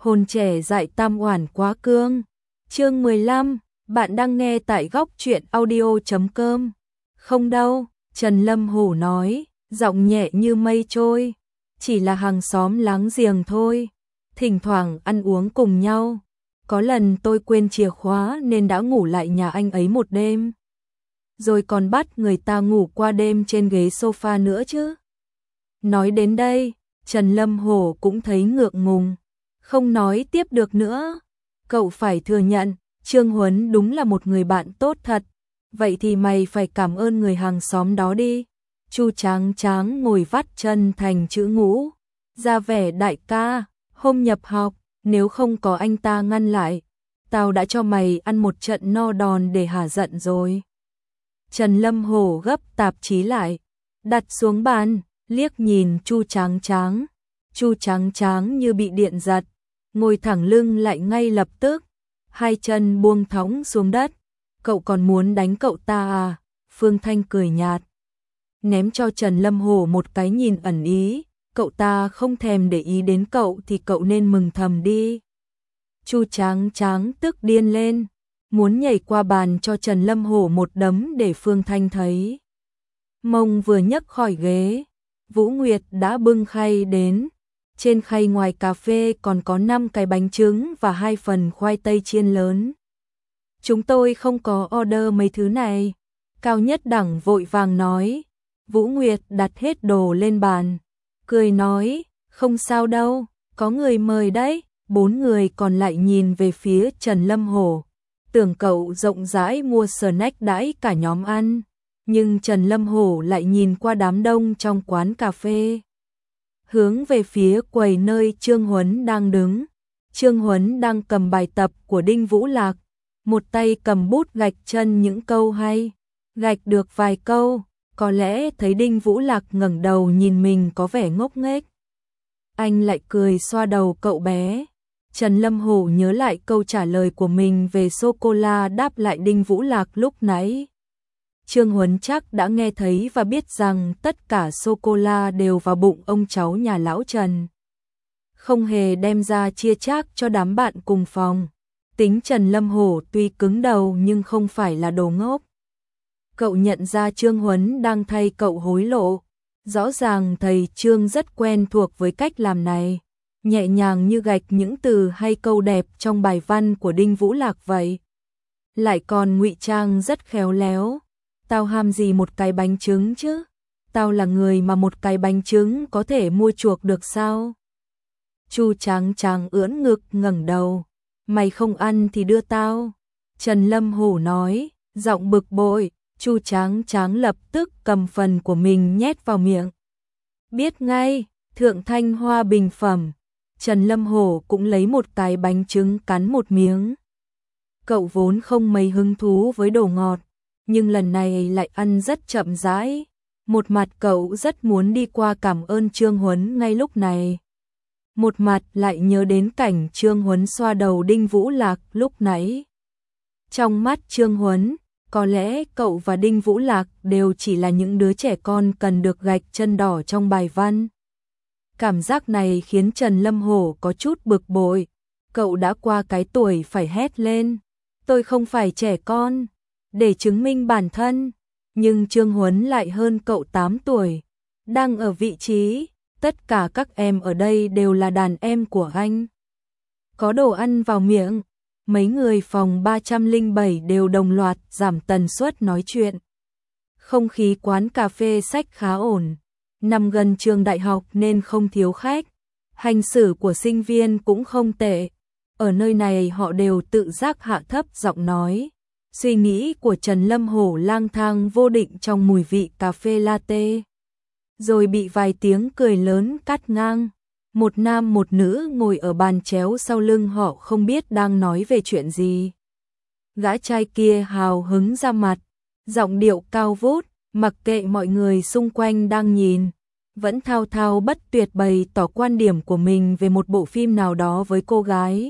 Hồn trẻ dại tam oản quá cương. Chương 15, bạn đang nghe tại góc truyện audio.com. Không đâu, Trần Lâm Hổ nói, giọng nhẹ như mây trôi. Chỉ là hàng xóm láng giềng thôi, thỉnh thoảng ăn uống cùng nhau. Có lần tôi quên chìa khóa nên đã ngủ lại nhà anh ấy một đêm. Rồi còn bắt người ta ngủ qua đêm trên ghế sofa nữa chứ. Nói đến đây, Trần Lâm Hổ cũng thấy ngượng ngùng, không nói tiếp được nữa. Cậu phải thừa nhận, Trương Huấn đúng là một người bạn tốt thật. Vậy thì mày phải cảm ơn người hàng xóm đó đi. Chu Tráng Tráng ngồi vắt chân thành chữ ngũ, ra vẻ đại ca, hôm nhập học, nếu không có anh ta ngăn lại, tao đã cho mày ăn một trận no đòn để hả giận rồi. Trần Lâm Hổ gấp tạp chí lại, đặt xuống bàn, liếc nhìn Chu Tráng Tráng. Chu Tráng Tráng như bị điện giật, ngồi thẳng lưng lại ngay lập tức, hai chân buông thõng xuống đất. Cậu còn muốn đánh cậu ta à? Phương Thanh cười nhạt, ném cho Trần Lâm Hổ một cái nhìn ẩn ý. Cậu ta không thèm để ý đến cậu thì cậu nên mừng thầm đi. Chu Tráng Tráng tức điên lên, muốn nhảy qua bàn cho Trần Lâm Hổ một đấm để Phương Thanh thấy. Mông vừa nhấc khỏi ghế, Vũ Nguyệt đã bưng khay đến. Trên khay ngoài cà phê còn có 5 cái bánh trứng và 2 phần khoai tây chiên lớn. Chúng tôi không có order mấy thứ này. Cao Nhất Đẳng vội vàng nói. Vũ Nguyệt đặt hết đồ lên bàn, cười nói, không sao đâu, có người mời đấy. 4 người còn lại nhìn về phía Trần Lâm Hổ, tưởng cậu rộng rãi mua snack đãi cả nhóm ăn. Nhưng Trần Lâm Hổ lại nhìn qua đám đông trong quán cà phê, hướng về phía quầy nơi Trương Huấn đang đứng. Trương Huấn đang cầm bài tập của Đinh Vũ Lạc, một tay cầm bút gạch chân những câu hay. Gạch được vài câu, có lẽ thấy Đinh Vũ Lạc ngẩng đầu nhìn mình có vẻ ngốc nghếch. Anh lại cười xoa đầu cậu bé. Trần Lâm Hổ nhớ lại câu trả lời của mình về sô-cô-la đáp lại Đinh Vũ Lạc lúc nãy. Trương Huấn chắc đã nghe thấy và biết rằng tất cả sô-cô-la đều vào bụng ông cháu nhà lão Trần, không hề đem ra chia chác cho đám bạn cùng phòng. Tính Trần Lâm Hổ tuy cứng đầu nhưng không phải là đồ ngốc. Cậu nhận ra Trương Huấn đang thay cậu hối lộ. Rõ ràng thầy Trương rất quen thuộc với cách làm này, nhẹ nhàng như gạch những từ hay câu đẹp trong bài văn của Đinh Vũ Lạc vậy. Lại còn ngụy trang rất khéo léo. Tao ham gì một cái bánh trứng chứ? Tao là người mà một cái bánh trứng có thể mua chuộc được sao? Chu Tráng Tráng ưỡn ngực ngẩng đầu. Mày không ăn thì đưa tao. Trần Lâm Hổ nói, giọng bực bội. Chu Tráng Tráng lập tức cầm phần của mình nhét vào miệng. Biết ngay, thượng thanh hoa bình phẩm. Trần Lâm Hổ cũng lấy một cái bánh trứng cắn một miếng. Cậu vốn không mấy hứng thú với đồ ngọt, nhưng lần này lại ăn rất chậm rãi. Một mặt cậu rất muốn đi qua cảm ơn Trương Huấn ngay lúc này, một mặt lại nhớ đến cảnh Trương Huấn xoa đầu Đinh Vũ Lạc lúc nãy. Trong mắt Trương Huấn, có lẽ cậu và Đinh Vũ Lạc đều chỉ là những đứa trẻ con cần được gạch chân đỏ trong bài văn. Cảm giác này khiến Trần Lâm Hổ có chút bực bội. Cậu đã qua cái tuổi phải hét lên, tôi không phải trẻ con, để chứng minh bản thân. Nhưng Trương Huấn lại hơn cậu 8 tuổi, đang ở vị trí, tất cả các em ở đây đều là đàn em của anh. Có đồ ăn vào miệng, mấy người phòng 307 đều đồng loạt giảm tần suất nói chuyện. Không khí quán cà phê sách khá ổn, nằm gần trường đại học nên không thiếu khách. Hành xử của sinh viên cũng không tệ. Ở nơi này họ đều tự giác hạ thấp giọng nói. Suy nghĩ của Trần Lâm Hổ lang thang vô định trong mùi vị cà phê latte, rồi bị vài tiếng cười lớn cắt ngang. Một nam một nữ ngồi ở bàn chéo sau lưng họ không biết đang nói về chuyện gì. Gã trai kia hào hứng ra mặt, giọng điệu cao vút, mặc kệ mọi người xung quanh đang nhìn, vẫn thao thao bất tuyệt bày tỏ quan điểm của mình về một bộ phim nào đó với cô gái.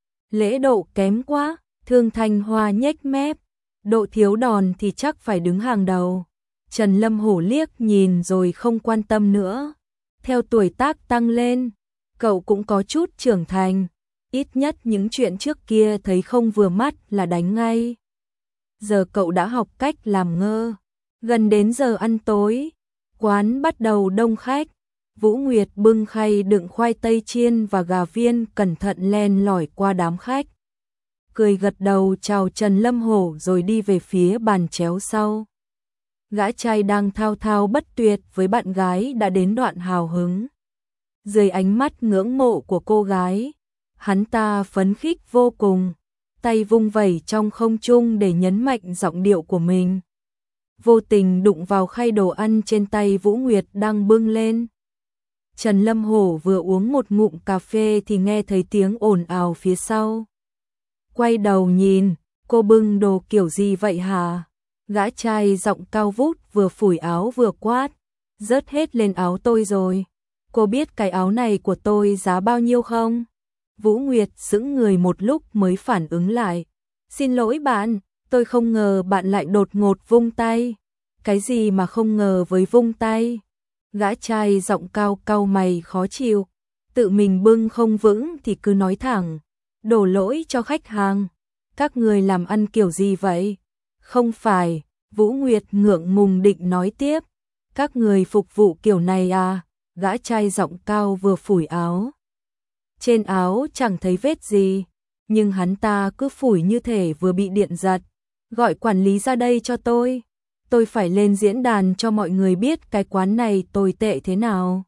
Lễ độ kém quá, Thương Thanh Hoa nhếch mép, độ thiếu đòn thì chắc phải đứng hàng đầu. Trần Lâm Hổ liếc nhìn rồi không quan tâm nữa. Theo tuổi tác tăng lên, cậu cũng có chút trưởng thành, ít nhất những chuyện trước kia thấy không vừa mắt là đánh ngay. Giờ cậu đã học cách làm ngơ. Gần đến giờ ăn tối, quán bắt đầu đông khách. Vũ Nguyệt bưng khay đựng khoai tây chiên và gà viên cẩn thận len lỏi qua đám khách. Cười gật đầu chào Trần Lâm Hổ rồi đi về phía bàn chéo sau. Gã trai đang thao thao bất tuyệt với bạn gái đã đến đoạn hào hứng. Dưới ánh mắt ngưỡng mộ của cô gái, hắn ta phấn khích vô cùng, tay vung vẩy trong không trung để nhấn mạnh giọng điệu của mình. Vô tình đụng vào khay đồ ăn trên tay Vũ Nguyệt đang bưng lên. Trần Lâm Hổ vừa uống một ngụm cà phê thì nghe thấy tiếng ồn ào phía sau. Quay đầu nhìn, cô bưng đồ kiểu gì vậy hả? Gã trai giọng cao vút vừa phủi áo vừa quát. Rớt hết lên áo tôi rồi. Cô biết cái áo này của tôi giá bao nhiêu không? Vũ Nguyệt sững người một lúc mới phản ứng lại. Xin lỗi bạn, tôi không ngờ bạn lại đột ngột vung tay. Cái gì mà không ngờ với vung tay? Gã trai giọng cao cau mày khó chịu. Tự mình bưng không vững thì cứ nói thẳng. Đổ lỗi cho khách hàng. Các người làm ăn kiểu gì vậy? Không phải, Vũ Nguyệt ngượng ngùng định nói tiếp. Các người phục vụ kiểu này à? Gã trai giọng cao vừa phủi áo. Trên áo chẳng thấy vết gì, nhưng hắn ta cứ phủi như thể vừa bị điện giật. Gọi quản lý ra đây cho tôi. Tôi phải lên diễn đàn cho mọi người biết cái quán này tồi tệ thế nào.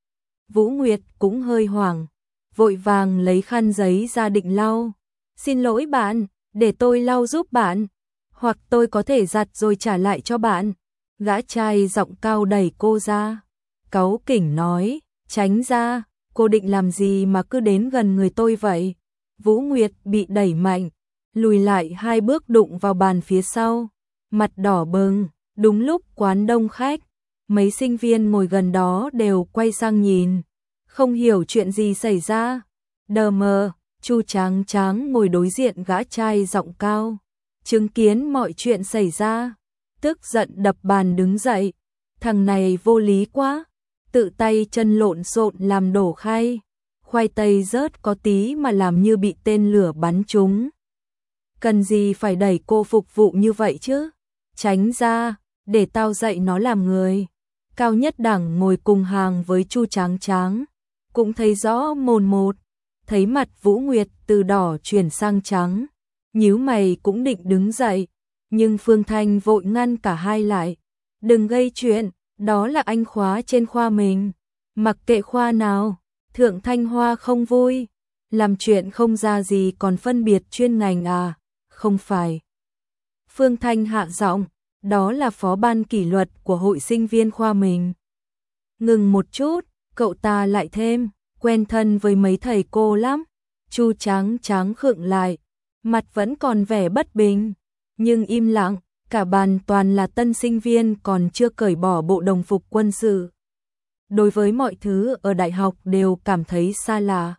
Vũ Nguyệt cũng hơi hoảng, vội vàng lấy khăn giấy ra định lau. Xin lỗi bạn, để tôi lau giúp bạn. Hoặc tôi có thể giặt rồi trả lại cho bạn. Gã trai giọng cao đẩy cô ra. Cáu kỉnh nói, tránh ra, cô định làm gì mà cứ đến gần người tôi vậy? Vũ Nguyệt bị đẩy mạnh, lùi lại 2 bước đụng vào bàn phía sau, mặt đỏ bừng. Đúng lúc quán đông khách, mấy sinh viên ngồi gần đó đều quay sang nhìn, không hiểu chuyện gì xảy ra. Đờ mờ, Chu Tráng Tráng ngồi đối diện gã trai giọng cao, chứng kiến mọi chuyện xảy ra, tức giận đập bàn đứng dậy. Thằng này vô lý quá, tự tay chân lộn xộn làm đổ khay, khoai tây rớt có tí mà làm như bị tên lửa bắn trúng. Cần gì phải đẩy cô phục vụ như vậy chứ? Tránh ra, để tao dạy nó làm người. Cao Nhất Đẳng ngồi cùng hàng với Chu Tráng Tráng, cũng thấy rõ mồn một, thấy mặt Vũ Nguyệt từ đỏ chuyển sang trắng, nhíu mày cũng định đứng dậy, nhưng Phương Thanh vội ngăn cả hai lại. Đừng gây chuyện, đó là anh khóa trên khoa mình, mặc kệ khoa nào, Thượng Thanh Hoa không vui, làm chuyện không ra gì còn phân biệt chuyên ngành à? Không phải. Phương Thanh hạ giọng, đó là phó ban kỷ luật của hội sinh viên khoa mình. Ngừng một chút, cậu ta lại thêm, quen thân với mấy thầy cô lắm. Chu Tráng Tráng khựng lại, mặt vẫn còn vẻ bất bình, nhưng im lặng, cả bàn toàn là tân sinh viên còn chưa cởi bỏ bộ đồng phục quân sự. Đối với mọi thứ ở đại học đều cảm thấy xa lạ.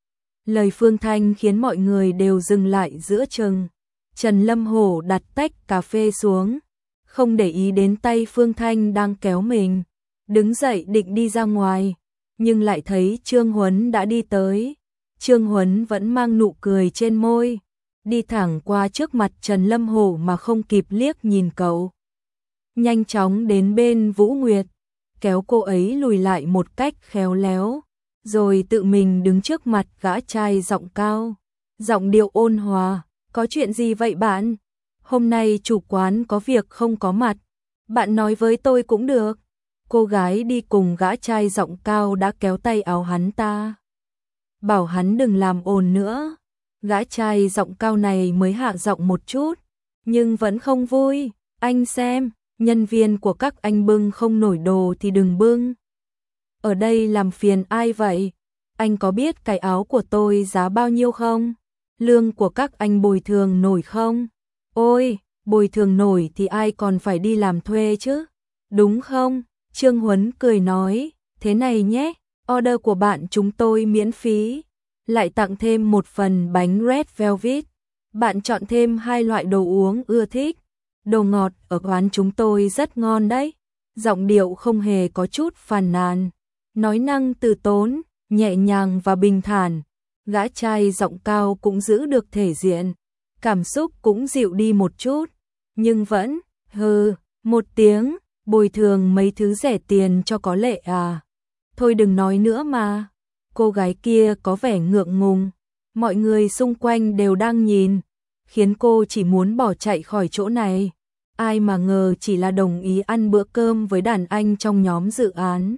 Lời Phương Thanh khiến mọi người đều dừng lại giữa chừng. Trần Lâm Hổ đặt tách cà phê xuống, không để ý đến tay Phương Thanh đang kéo mình, đứng dậy định đi ra ngoài, nhưng lại thấy Trương Huấn đã đi tới. Trương Huấn vẫn mang nụ cười trên môi, đi thẳng qua trước mặt Trần Lâm Hổ mà không kịp liếc nhìn cậu. Nhanh chóng đến bên Vũ Nguyệt, kéo cô ấy lùi lại một cách khéo léo, rồi tự mình đứng trước mặt gã trai giọng cao, giọng điệu ôn hòa. Có chuyện gì vậy bạn? Hôm nay chủ quán có việc không có mặt. Bạn nói với tôi cũng được. Cô gái đi cùng gã trai giọng cao đã kéo tay áo hắn ta, bảo hắn đừng làm ồn nữa. Gã trai giọng cao này mới hạ giọng một chút, nhưng vẫn không vui. Anh xem, nhân viên của các anh bưng không nổi đồ thì đừng bưng. Ở đây làm phiền ai vậy? Anh có biết cái áo của tôi giá bao nhiêu không? Lương của các anh bồi thường nổi không? Ôi, bồi thường nổi thì ai còn phải đi làm thuê chứ? Đúng không? Trương Huấn cười nói, thế này nhé, order của bạn chúng tôi miễn phí, lại tặng thêm một phần bánh Red Velvet. Bạn chọn thêm 2 loại đồ uống ưa thích. Đồ ngọt ở quán chúng tôi rất ngon đấy. Giọng điệu không hề có chút phàn nàn, nói năng từ tốn, nhẹ nhàng và bình thản. Gã trai giọng cao cũng giữ được thể diện, cảm xúc cũng dịu đi một chút, nhưng vẫn, một tiếng, bồi thường mấy thứ rẻ tiền cho có lệ à. Thôi đừng nói nữa mà. Cô gái kia có vẻ ngượng ngùng, mọi người xung quanh đều đang nhìn, khiến cô chỉ muốn bỏ chạy khỏi chỗ này. Ai mà ngờ chỉ là đồng ý ăn bữa cơm với đàn anh trong nhóm dự án.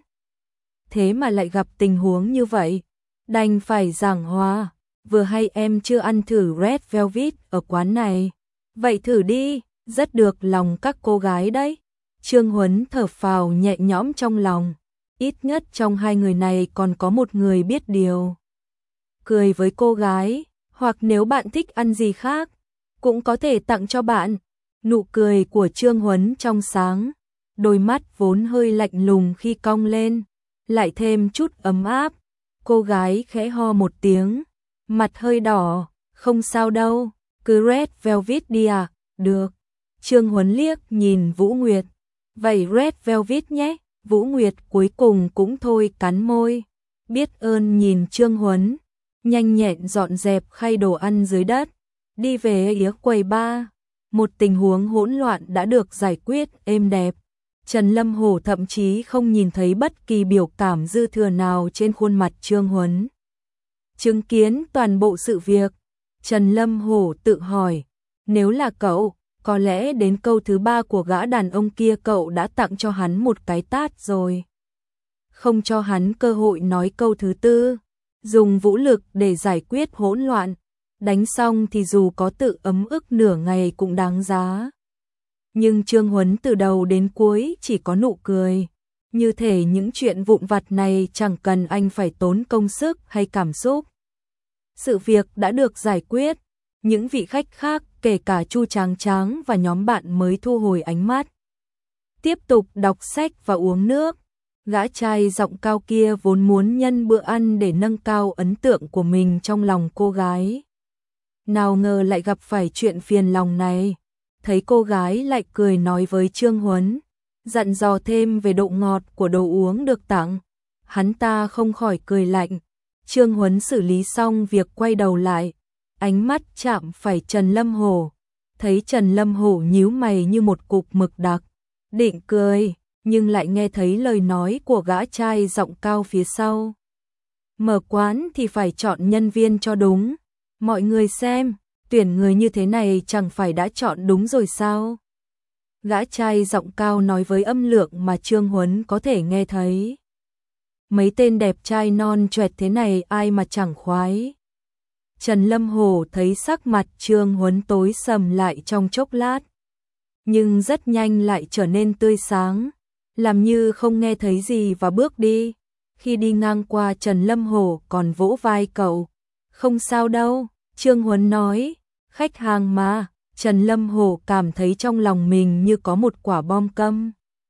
Thế mà lại gặp tình huống như vậy, đành phải giảng hòa. Vừa hay em chưa ăn thử Red Velvet ở quán này, vậy thử đi, rất được lòng các cô gái đấy. Trương Huấn thở phào nhẹ nhõm trong lòng, ít nhất trong hai người này còn có một người biết điều. Cười với cô gái, hoặc nếu bạn thích ăn gì khác, cũng có thể tặng cho bạn. Nụ cười của Trương Huấn trong sáng, đôi mắt vốn hơi lạnh lùng khi cong lên, lại thêm chút ấm áp. Cô gái khẽ ho một tiếng, mặt hơi đỏ, không sao đâu, cứ Red Velvet đi à, được. Trương Huấn liếc nhìn Vũ Nguyệt, vậy Red Velvet nhé. Vũ Nguyệt cuối cùng cũng thôi cắn môi, biết ơn nhìn Trương Huấn, nhanh nhẹn dọn dẹp khay đồ ăn dưới đất, đi về phía quầy bar. Một tình huống hỗn loạn đã được giải quyết êm đẹp. Trần Lâm Hổ thậm chí không nhìn thấy bất kỳ biểu cảm dư thừa nào trên khuôn mặt Trương Huấn. Chứng kiến toàn bộ sự việc, Trần Lâm Hổ tự hỏi, nếu là cậu, có lẽ đến câu thứ 3 của gã đàn ông kia cậu đã tặng cho hắn một cái tát rồi. Không cho hắn cơ hội nói câu thứ 4, dùng vũ lực để giải quyết hỗn loạn, đánh xong thì dù có tự ấm ức nửa ngày cũng đáng giá. Nhưng Trương Huấn từ đầu đến cuối chỉ có nụ cười, như thể những chuyện vụn vặt này chẳng cần anh phải tốn công sức hay cảm xúc. Sự việc đã được giải quyết, những vị khách khác kể cả Chu Tráng Tráng và nhóm bạn mới thu hồi ánh mắt. Tiếp tục đọc sách và uống nước. Gã trai giọng cao kia vốn muốn nhân bữa ăn để nâng cao ấn tượng của mình trong lòng cô gái. Nào ngờ lại gặp phải chuyện phiền lòng này. Thấy cô gái lại cười nói với Trương Huấn, dặn dò thêm về độ ngọt của đồ uống được tặng. Hắn ta không khỏi cười lạnh. Trương Huấn xử lý xong việc quay đầu lại, ánh mắt chạm phải Trần Lâm Hổ. Thấy Trần Lâm Hổ nhíu mày như một cục mực đặc, định cười, nhưng lại nghe thấy lời nói của gã trai giọng cao phía sau. Mở quán thì phải chọn nhân viên cho đúng. Mọi người xem, tuyển người như thế này chẳng phải đã chọn đúng rồi sao? Gã trai giọng cao nói với âm lượng mà Trương Huấn có thể nghe thấy. Mấy tên đẹp trai non choẹt thế này ai mà chẳng khoái. Trần Lâm Hổ thấy sắc mặt Trương Huấn tối sầm lại trong chốc lát, nhưng rất nhanh lại trở nên tươi sáng, làm như không nghe thấy gì và bước đi. Khi đi ngang qua Trần Lâm Hổ còn vỗ vai cậu. Không sao đâu, Trương Huấn nói, khách hàng mà. Trần Lâm Hổ cảm thấy trong lòng mình như có một quả bom câm.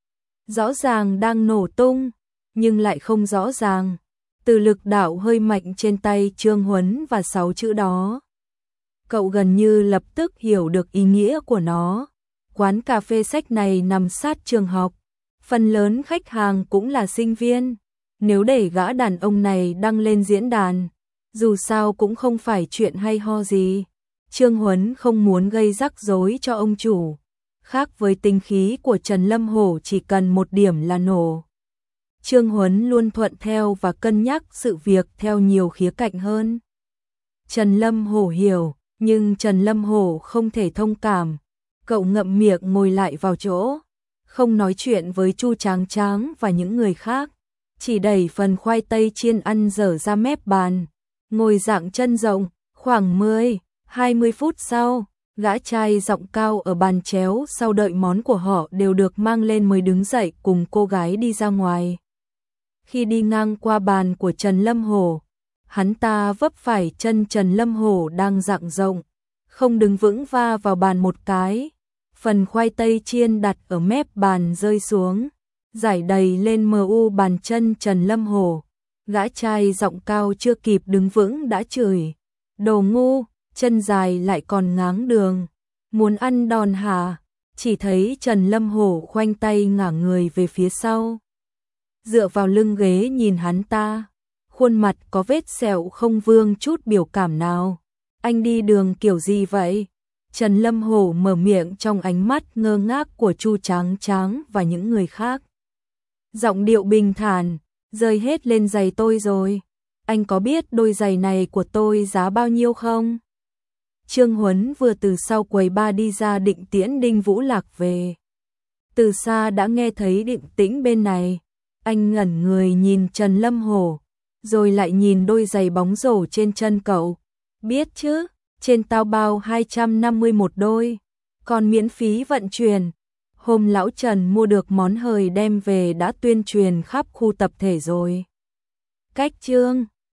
Rõ ràng đang nổ tung, nhưng lại không rõ ràng. Từ lực đạo hơi mạnh trên tay Trương Huấn và 6 chữ đó, cậu gần như lập tức hiểu được ý nghĩa của nó. Quán cà phê sách này nằm sát trường học, phần lớn khách hàng cũng là sinh viên. Nếu để gã đàn ông này đăng lên diễn đàn, dù sao cũng không phải chuyện hay ho gì. Trương Huấn không muốn gây rắc rối cho ông chủ. Khác với tính khí của Trần Lâm Hổ chỉ cần một điểm là nổ. Trương Huấn luôn thuận theo và cân nhắc sự việc theo nhiều khía cạnh hơn. Trần Lâm Hổ hiểu, nhưng Trần Lâm Hổ không thể thông cảm. Cậu ngậm miệng ngồi lại vào chỗ, không nói chuyện với Chu Tráng Tráng và những người khác, chỉ đẩy phần khoai tây chiên ăn dở ra mép bàn, ngồi dạng chân rộng. Khoảng 10-20 phút sau, gã trai giọng cao ở bàn chéo sau đợi món của họ đều được mang lên mới đứng dậy cùng cô gái đi ra ngoài. Khi đi ngang qua bàn của Trần Lâm Hổ, hắn ta vấp phải chân Trần Lâm Hổ đang dang rộng, không đứng vững va vào bàn một cái. Phần khoai tây chiên đặt ở mép bàn rơi xuống, rải đầy lên bàn chân Trần Lâm Hổ. Gã trai giọng cao chưa kịp đứng vững đã chửi, đồ ngu, chân dài lại còn ngáng đường, muốn ăn đòn hả? Chỉ thấy Trần Lâm Hổ khoanh tay ngả người về phía sau, dựa vào lưng ghế nhìn hắn ta, khuôn mặt có vết sẹo không vương chút biểu cảm nào. Anh đi đường kiểu gì vậy? Trần Lâm Hổ mở miệng trong ánh mắt ngơ ngác của Chu Tráng Tráng và những người khác. Giọng điệu bình thản, rơi hết lên giày tôi rồi. Anh có biết đôi giày này của tôi giá bao nhiêu không? Trương Huấn vừa từ sau quầy bar đi ra định tiễn Đinh Vũ Lạc về. Từ xa đã nghe thấy Định Tĩnh bên này. Anh ngẩn người nhìn Trần Lâm Hổ, rồi lại nhìn đôi giày bóng rổ trên chân cậu. Biết chứ, trên Taobao 251 đôi, còn miễn phí vận chuyển. Hôm lão Trần mua được món hời đem về đã tuyên truyền khắp khu tập thể rồi. Cách chương